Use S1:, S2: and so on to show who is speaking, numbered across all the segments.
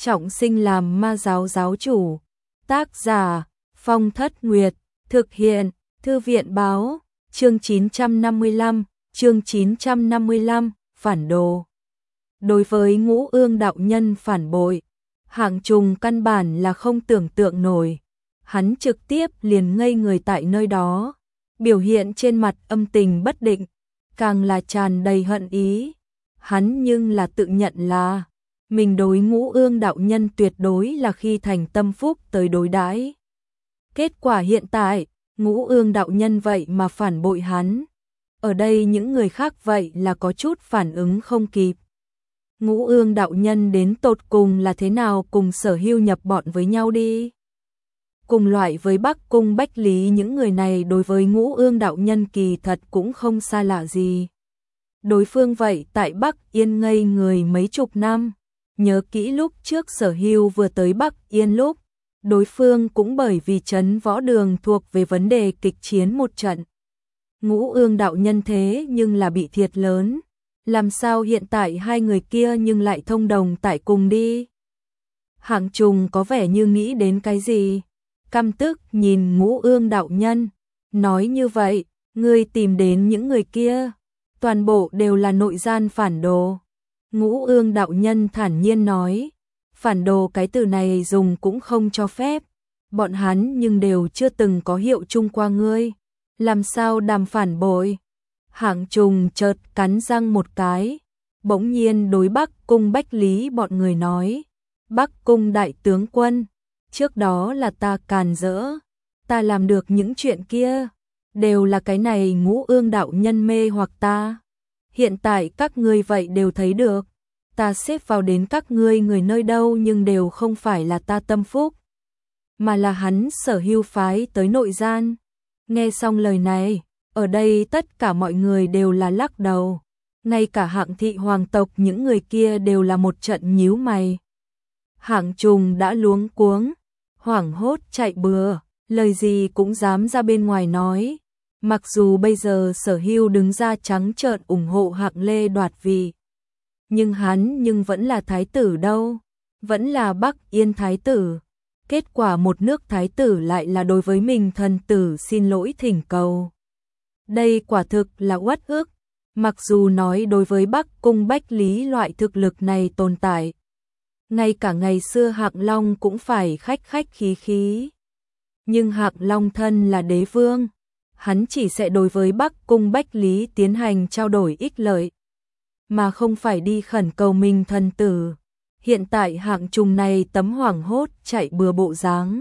S1: trọng sinh làm ma giáo giáo chủ. Tác giả Phong Thất Nguyệt, thực hiện Thư viện báo, chương 955, phản đồ. Đối với Ngũ Ương đạo nhân phản bội, Hạng Trùng căn bản là không tưởng tượng nổi. Hắn trực tiếp liền ngây người tại nơi đó, biểu hiện trên mặt âm tình bất định, càng là tràn đầy hận ý. Hắn nhưng là tự nhận là mình đối Ngũ Ương đạo nhân tuyệt đối là khi thành tâm phúc tới đối đãi. Kết quả hiện tại, Ngũ Ương đạo nhân vậy mà phản bội hắn. Ở đây những người khác vậy là có chút phản ứng không kịp. Ngũ Ương đạo nhân đến tột cùng là thế nào cùng Sở Hưu nhập bọn với nhau đi. Cùng loại với Bắc Cung Bách Lý, những người này đối với Ngũ Ương đạo nhân kỳ thật cũng không xa lạ gì. Đối phương vậy tại Bắc Yên ngây người mấy chục năm. Nhớ kỹ lúc trước Sở Hưu vừa tới Bắc Yên lúc, đối phương cũng bởi vì trấn võ đường thuộc về vấn đề kịch chiến một trận. Ngũ Ương đạo nhân thế nhưng là bị thiệt lớn. Làm sao hiện tại hai người kia nhưng lại thông đồng tại cùng đi? Hạng Trùng có vẻ như nghĩ đến cái gì, căm tức nhìn Ngũ Ương đạo nhân, nói như vậy, ngươi tìm đến những người kia, toàn bộ đều là nội gian phản đồ. Ngũ Ương đạo nhân thản nhiên nói, phản đồ cái từ này dùng cũng không cho phép, bọn hắn nhưng đều chưa từng có hiệu chung qua ngươi, làm sao đàm phản bội? Hạng Trùng chợt cắn răng một cái, bỗng nhiên đối Bắc Cung Bách Lý bọn người nói, Bắc Cung đại tướng quân, trước đó là ta càn rỡ, ta làm được những chuyện kia, đều là cái này Ngũ Ương đạo nhân mê hoặc ta. Hiện tại các ngươi vậy đều thấy được, ta xếp vào đến các ngươi người nơi đâu nhưng đều không phải là ta tâm phúc, mà là hắn Sở Hưu phái tới nội gian. Nghe xong lời này, ở đây tất cả mọi người đều là lắc đầu, ngay cả Hạng thị hoàng tộc những người kia đều là một trận nhíu mày. Hạng Trùng đã luống cuống, hoảng hốt chạy bừa, lời gì cũng dám ra bên ngoài nói. Mặc dù bây giờ Sở Hưu đứng ra trắng trợn ủng hộ Hạng Lê đoạt vị, nhưng hắn vẫn là thái tử đâu, vẫn là Bắc Yên thái tử. Kết quả một nước thái tử lại là đối với mình thần tử xin lỗi thỉnh cầu. Đây quả thực là uất ức, mặc dù nói đối với Bắc Cung Bách Lý loại thực lực này tồn tại. Ngay cả ngày xưa Hạng Long cũng phải khách khách khí khí. Nhưng Hạng Long thân là đế vương, hắn chỉ sẽ đối với Bắc Cung Bách Lý tiến hành trao đổi ích lợi, mà không phải đi khẩn cầu mình thần tử. Hiện tại Hạng Trùng này tấm hoảng hốt chạy bừa bộ dáng,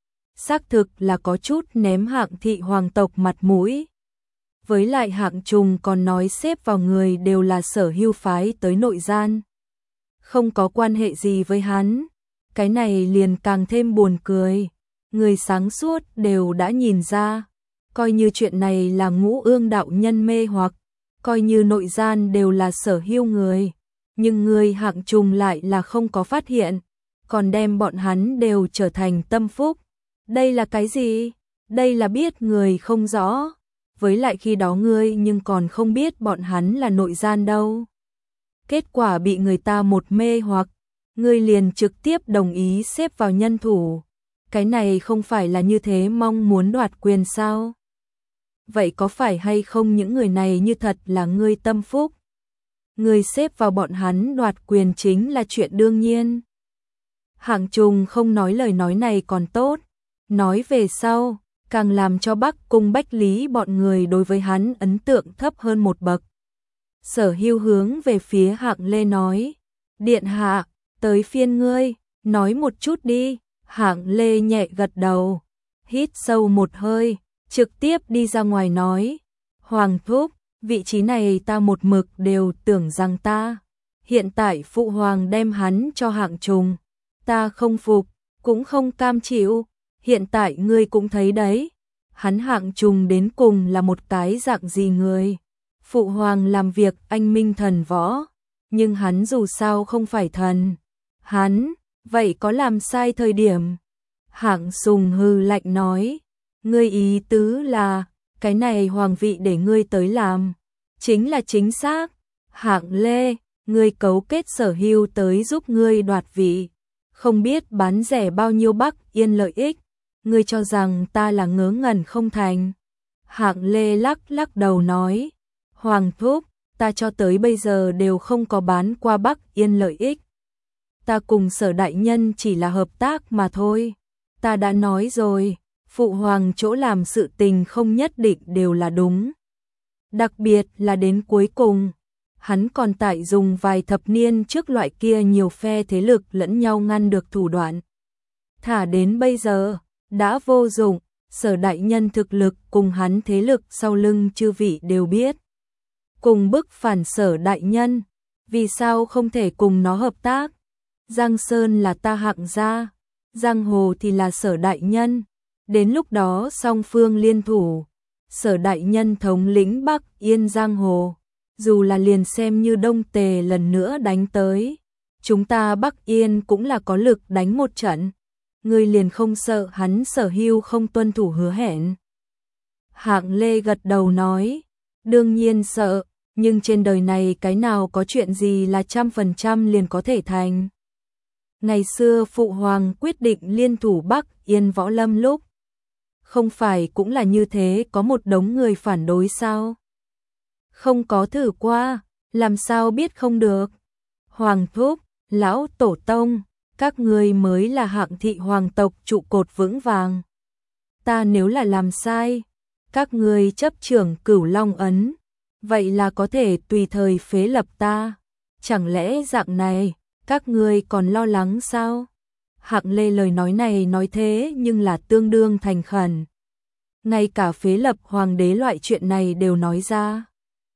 S1: xác thực là có chút ném Hạng thị hoàng tộc mặt mũi. Với lại Hạng Trùng còn nói xếp vào người đều là Sở Hưu phái tới nội gian, không có quan hệ gì với hắn. Cái này liền càng thêm buồn cười. Người sáng suốt đều đã nhìn ra, coi như chuyện này là Ngũ Ương đạo nhân mê hoặc, coi như nội gian đều là Sở Hưu người, nhưng người Hạng Trùng lại là không có phát hiện, còn đem bọn hắn đều trở thành tâm phúc. Đây là cái gì? Đây là biết người không rõ. Với lại khi đó ngươi nhưng còn không biết bọn hắn là nội gian đâu. Kết quả bị người ta một mê hoặc, ngươi liền trực tiếp đồng ý xếp vào nhân thủ. Cái này không phải là như thế mong muốn đoạt quyền sao? Vậy có phải hay không những người này như thật là ngươi tâm phúc? Ngươi xếp vào bọn hắn đoạt quyền chính là chuyện đương nhiên. Hạng Trùng không nói lời nói này còn tốt, nói về sau, càng làm cho Bắc Cung Bách Lý bọn người đối với hắn ấn tượng thấp hơn một bậc. Sở Hưu hướng về phía Hạng Lê nói, điện hạ, tới phiên ngươi, nói một chút đi. Hạng Lê nhẹ gật đầu, hít sâu một hơi, trực tiếp đi ra ngoài nói, Hoàng thúc, vị trí này ta một mực đều tưởng rằng ta. Hiện tại phụ hoàng đem hắn cho Hạng Trùng, ta không phục, cũng không cam chịu. Hiện tại ngươi cũng thấy đấy, hắn Hạng Trùng đến cùng là một cái dạng gì người. Phụ hoàng làm việc anh minh thần võ, nhưng hắn dù sao không phải thần. Hắn, vậy có làm sai thời điểm? Hạng Sùng hừ lạnh nói, ngươi ý tứ là, cái này hoàng vị để ngươi tới làm, chính là chính xác. Hạng Lê, ngươi cấu kết Sở Hưu tới giúp ngươi đoạt vị, không biết bán rẻ bao nhiêu Bắc Yên lợi ích, ngươi cho rằng ta là ngớ ngẩn không thành. Hạng Lê lắc lắc đầu nói, Hoàng thúc, ta cho tới bây giờ đều không có bán qua Bắc Yên lợi ích. Ta cùng Sở đại nhân chỉ là hợp tác mà thôi. Ta đã nói rồi, phụ hoàng chỗ làm sự tình không nhất định đều là đúng. Đặc biệt là đến cuối cùng, hắn còn tại dùng vài thập niên trước loại kia nhiều phe thế lực lẫn nhau ngăn được thủ đoạn. Thả đến bây giờ, đã vô dụng, Sở đại nhân thực lực cùng hắn thế lực sau lưng chư vị đều biết. Cùng bức phản Sở đại nhân, vì sao không thể cùng nó hợp tác? Giang Sơn là ta Hạng gia, Giang Hồ thì là Sở đại nhân, đến lúc đó song phương liên thủ, Sở đại nhân thống lĩnh Bắc Yên Giang Hồ, dù là liền xem như Đông Tề lần nữa đánh tới, chúng ta Bắc Yên cũng là có lực đánh một trận. Ngươi liền không sợ hắn Sở Hưu không tuân thủ hứa hẹn? Hạng Lê gật đầu nói, đương nhiên sợ, nhưng trên đời này cái nào có chuyện gì là 100% liền có thể thành. Ngày xưa Phụ Hoàng quyết định liên thủ Bắc Yên Võ Lâm lúc, không phải cũng là như thế, có một đống người phản đối sao? Không có thử qua, làm sao biết không được? Hoàng thúc, lão tổ tông, các ngươi mới là Hạng thị hoàng tộc trụ cột vững vàng. Ta nếu là làm sai, các ngươi chấp trưởng Cửu Long ấn, vậy là có thể tùy thời phế lập ta. Chẳng lẽ dạng này, các ngươi còn lo lắng sao? Hạng Lê lời nói này nói thế nhưng là tương đương thành khẩn. Ngay cả phế lập hoàng đế loại chuyện này đều nói ra.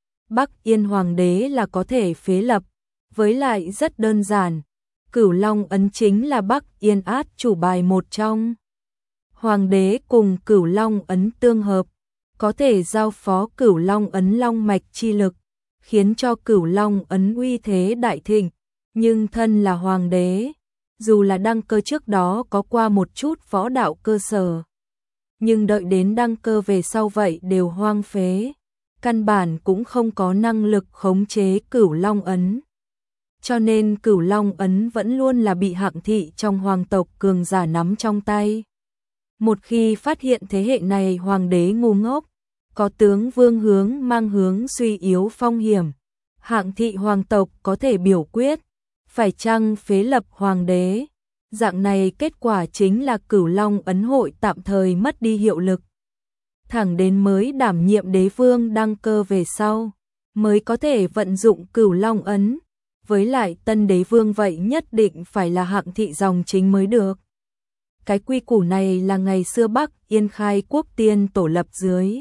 S1: Bắc Yên hoàng đế là có thể phế lập, với lại rất đơn giản. Cửu Long ấn chính là Bắc Yên át chủ bài một trong. Hoàng đế cùng Cửu Long ấn tương hợp, có thể giao phó Cửu Long ấn long mạch chi lực, khiến cho Cửu Long ấn uy thế đại thịnh. Nhưng thân là hoàng đế, dù là đăng cơ trước đó có qua một chút võ đạo cơ sở, nhưng đợi đến đăng cơ về sau vậy đều hoang phế, căn bản cũng không có năng lực khống chế Cửu Long ấn. Cho nên Cửu Long ấn vẫn luôn là bị Hạng thị trong hoàng tộc cường giả nắm trong tay. Một khi phát hiện thế hệ này hoàng đế ngu ngốc, có tướng vương hướng mang hướng suy yếu phong hiểm, Hạng thị hoàng tộc có thể biểu quyết, phải chăng phế lập hoàng đế. Dạng này kết quả chính là Cửu Long ấn hội tạm thời mất đi hiệu lực. Thẳng đến mới đảm nhiệm đế vương đăng cơ về sau, mới có thể vận dụng Cửu Long ấn. Với lại tân đế vương vậy nhất định phải là Hạng thị dòng chính mới được. Cái quy củ này là ngày xưa Bắc Yên khai quốc tiên tổ lập dưới.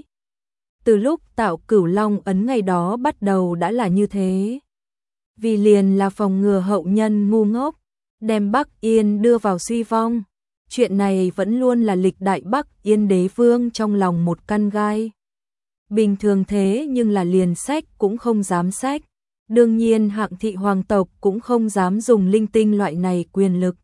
S1: Từ lúc tạo Cửu Long ấn ngày đó bắt đầu đã là như thế. Vì liền là phòng ngừa hậu nhân ngu ngốc, đem Bắc Yên đưa vào suy vong. Chuyện này vẫn luôn là lịch đại Bắc Yên đế vương trong lòng một căn gai. Bình thường thế nhưng là liền sách cũng không dám sách. Đương nhiên Hạng thị hoàng tộc cũng không dám dùng linh tinh loại này quyền lực.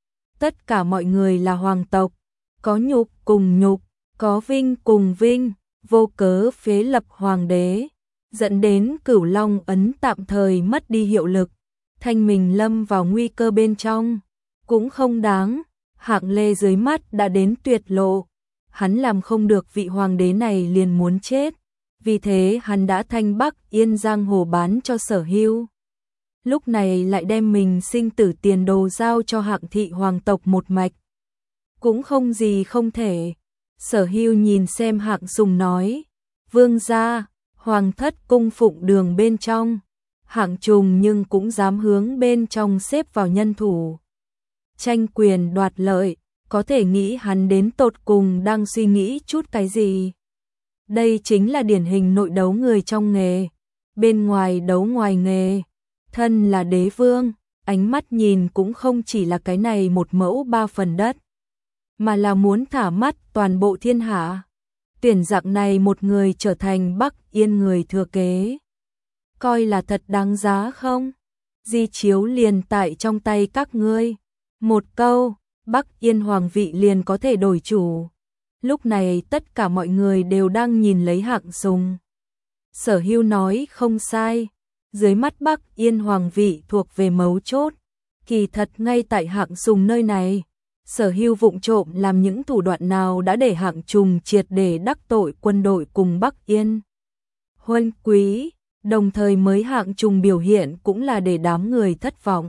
S1: Tất cả mọi người là hoàng tộc, có nhục cùng nhục, có vinh cùng vinh, vô cớ phế lập hoàng đế, dẫn đến Cửu Long ấn tạm thời mất đi hiệu lực, thanh mình lâm vào nguy cơ bên trong, cũng không đáng. Hạng Lê dưới mắt đã đến tuyệt lộ, hắn làm không được vị hoàng đế này liền muốn chết, vì thế hắn đã thanh Bắc Yên Giang Hồ bán cho Sở Hưu. Lúc này lại đem mình sinh tử tiền đồ giao cho Hạng thị hoàng tộc một mạch. Cũng không gì không thể. Sở Hưu nhìn xem Hạng Sùng nói, vương gia, hoàng thất cung phụng đường bên trong, Hạng Trùng nhưng cũng dám hướng bên trong xếp vào nhân thủ. Tranh quyền đoạt lợi, có thể nghĩ hắn đến tột cùng đang suy nghĩ chút cái gì. Đây chính là điển hình nội đấu người trong nghề, bên ngoài đấu ngoài nghề. Thân là đế vương, ánh mắt nhìn cũng không chỉ là cái này một mẫu ba phần đất, mà là muốn thả mắt toàn bộ thiên hạ. Tuyển dạng này một người trở thành Bắc Yên người thừa kế, coi là thật đáng giá không? Di chiếu liền tại trong tay các ngươi, một câu, Bắc Yên hoàng vị liền có thể đổi chủ. Lúc này tất cả mọi người đều đang nhìn lấy Hạng Sùng. Sở Hưu nói không sai, dưới mắt Bắc Yên hoàng vị thuộc về mấu chốt, Kỳ thật ngay tại Hạng Sùng nơi này, Sở Hưu vụng trộm làm những thủ đoạn nào đã để Hạng Trùng triệt để đắc tội quân đội cùng Bắc Yên Huân quý, đồng thời mới Hạng Trùng biểu hiện cũng là để đám người thất vọng.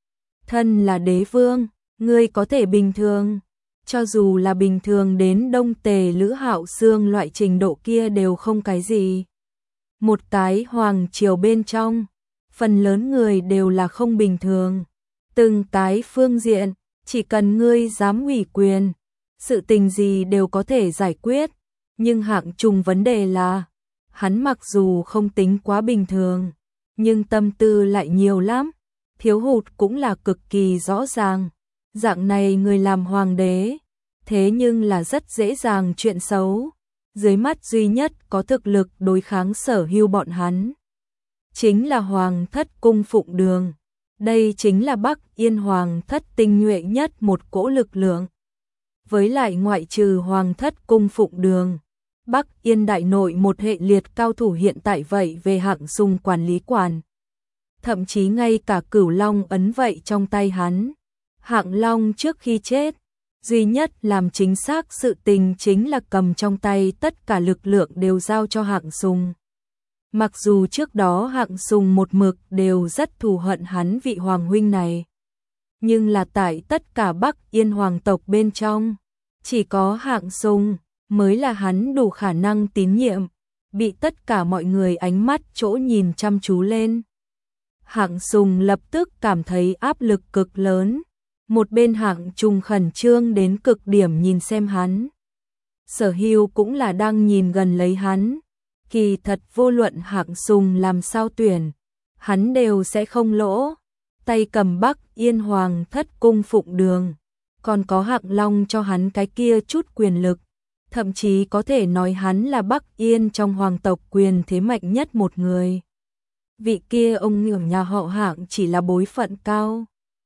S1: Thân là đế vương, ngươi có thể bình thường, cho dù là bình thường đến Đông Tề Lữ Hạo Xương loại trình độ kia đều không cái gì. Một cái hoàng triều bên trong, phần lớn người đều là không bình thường. Từng cái phương diện, chỉ cần ngươi dám ủy quyền, sự tình gì đều có thể giải quyết. Nhưng Hạng Trùng vấn đề là, hắn mặc dù không tính quá bình thường, nhưng tâm tư lại nhiều lắm, thiếu hụt cũng là cực kỳ rõ ràng. Dạng này người làm hoàng đế, thế nhưng là rất dễ dàng chuyện xấu. Dưới mắt duy nhất có thực lực đối kháng Sở Hưu bọn hắn, chính là Hoàng thất cung Phụng Đường. Đây chính là Bắc Yên Hoàng thất tinh nhuệ nhất một cỗ lực lượng. Với lại ngoại trừ Hoàng thất cung Phụng Đường, Bắc Yên đại nội một hệ liệt cao thủ hiện tại vậy về Hạng Sùng quản lý quản. Thậm chí ngay cả Cửu Long ấn vậy trong tay hắn. Hạng Long trước khi chết, duy nhất làm chính xác sự tình chính là cầm trong tay tất cả lực lượng đều giao cho Hạng Sùng. Mặc dù trước đó Hạng Sùng một mực đều rất thù hận hắn vị hoàng huynh này, nhưng là tại tất cả Bắc Yên hoàng tộc bên trong, chỉ có Hạng Sùng mới là hắn đủ khả năng tín nhiệm, bị tất cả mọi người ánh mắt chỗ nhìn chăm chú lên. Hạng Sùng lập tức cảm thấy áp lực cực lớn. Một bên Hạng Trùng khẩn trương đến cực điểm nhìn xem hắn. Sở Hưu cũng là đang nhìn gần lấy hắn. Kỳ thật vô luận Hạng Sùng làm sao tuyển, hắn đều sẽ không lỗ. Tay cầm Bắc Yên Hoàng thất cung Phụng Đường, còn có Hạng Long cho hắn cái kia chút quyền lực. Thậm chí có thể nói hắn là Bắc Yên trong hoàng tộc quyền thế mạnh nhất một người. Vị kia ông nhường nhà họ Hạng chỉ là bối phận cao,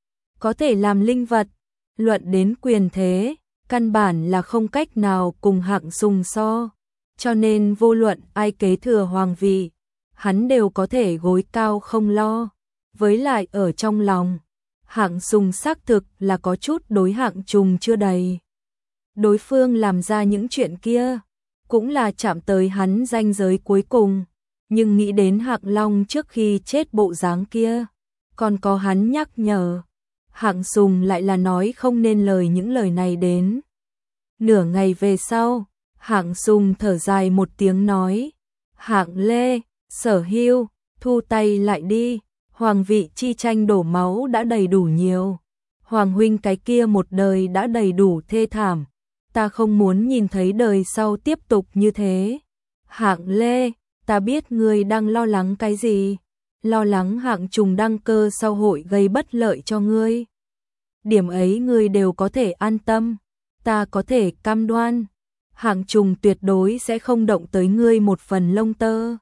S1: có thể làm linh vật, luận đến quyền thế, căn bản là không cách nào cùng Hạng Sùng so. Cho nên vô luận ai kế thừa hoàng vị, hắn đều có thể gối cao không lo. Với lại ở trong lòng, Hạng Sùng xác thực là có chút đối Hạng Trùng chưa đầy. Đối phương làm ra những chuyện kia, cũng là chạm tới hắn ranh giới cuối cùng. Nhưng nghĩ đến Hạng Long trước khi chết bộ dáng kia, còn có hắn nhắc nhở, Hạng Sùng lại là nói không nên lời những lời này đến. Nửa ngày về sau, Hạng Sùng thở dài một tiếng nói, Hạng Lê, Sở Hưu, thu tay lại đi, hoàng vị chi tranh đổ máu đã đầy đủ nhiều. Hoàng huynh cái kia một đời đã đầy đủ thê thảm, ta không muốn nhìn thấy đời sau tiếp tục như thế. Hạng Lê, ta biết ngươi đang lo lắng cái gì, lo lắng Hạng Trùng đăng cơ sau hội gây bất lợi cho ngươi. Điểm ấy ngươi đều có thể an tâm, ta có thể cam đoan, Hạng Trùng tuyệt đối sẽ không động tới ngươi một phần lông tơ.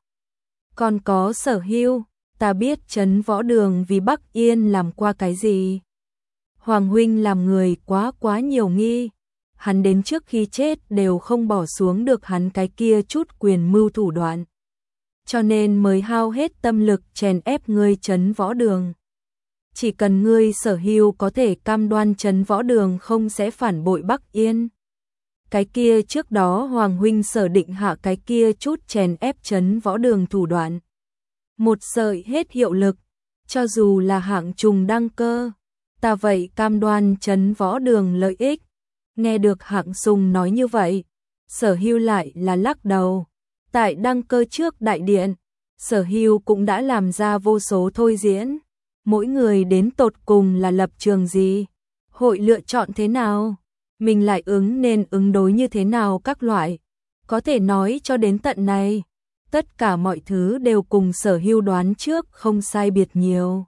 S1: Còn có Sở Hưu, ta biết Trấn Võ Đường vì Bắc Yên làm qua cái gì. Hoàng huynh làm người quá nhiều nghi, hắn đến trước khi chết đều không bỏ xuống được hắn cái kia chút quyền mưu thủ đoạn, cho nên mới hao hết tâm lực chèn ép ngươi Trấn Võ Đường. Chỉ cần ngươi Sở Hưu có thể cam đoan Trấn Võ Đường không sẽ phản bội Bắc Yên, cái kia trước đó Hoàng huynh sở định hạ cái kia chút chèn ép Trấn Võ Đường thủ đoạn, một sợi hết hiệu lực. Cho dù là Hạng Trùng đăng cơ, ta vậy cam đoan Trấn Võ Đường lợi ích. Nghe được Hạng Sùng nói như vậy, Sở Hưu lại là lắc đầu. Tại đăng cơ trước đại điện, Sở Hưu cũng đã làm ra vô số thôi diễn. Mỗi người đến tột cùng là lập trường gì, hội lựa chọn thế nào, mình lại nên ứng đối như thế nào các loại. Có thể nói cho đến tận này, tất cả mọi thứ đều cùng Sở Hưu đoán trước không sai biệt nhiều.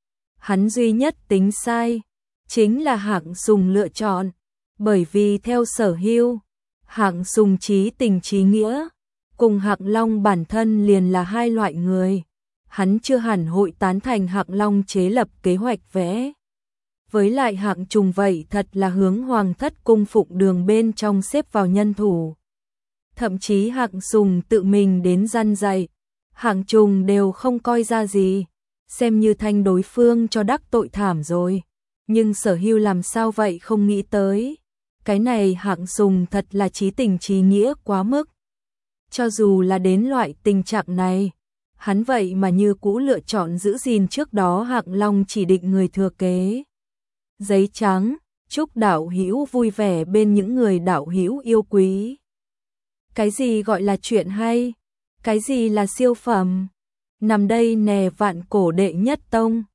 S1: Hắn duy nhất tính sai, chính là Hạng Sùng lựa chọn. Bởi vì theo Sở Hưu, Hạng Sùng trí tình trí nghĩa, cùng Hạng Long bản thân liền là hai loại người. Hắn chưa hẳn hội tán thành Hạng Long chế lập kế hoạch vẽ. Với lại Hạng Trùng vậy thật là hướng Hoàng thất cung Phụng Đường bên trong xếp vào nhân thủ. Thậm chí Hạng Sùng tự mình đến răn dạy, Hạng Trùng đều không coi ra gì, xem như thanh đối phương cho đắc tội thảm rồi. Nhưng Sở Hưu làm sao vậy không nghĩ tới. Cái này Hạng Sùng thật là chí tình chí nghĩa quá mức. Cho dù là đến loại tình trạng này, hắn vậy mà như cũ lựa chọn giữ gìn trước đó Hạng Long chỉ định người thừa kế. Giấy trắng, chúc đạo hữu vui vẻ bên những người đạo hữu yêu quý. Cái gì gọi là chuyện hay? Cái gì là siêu phẩm? Nằm đây nè vạn cổ đệ nhất tông.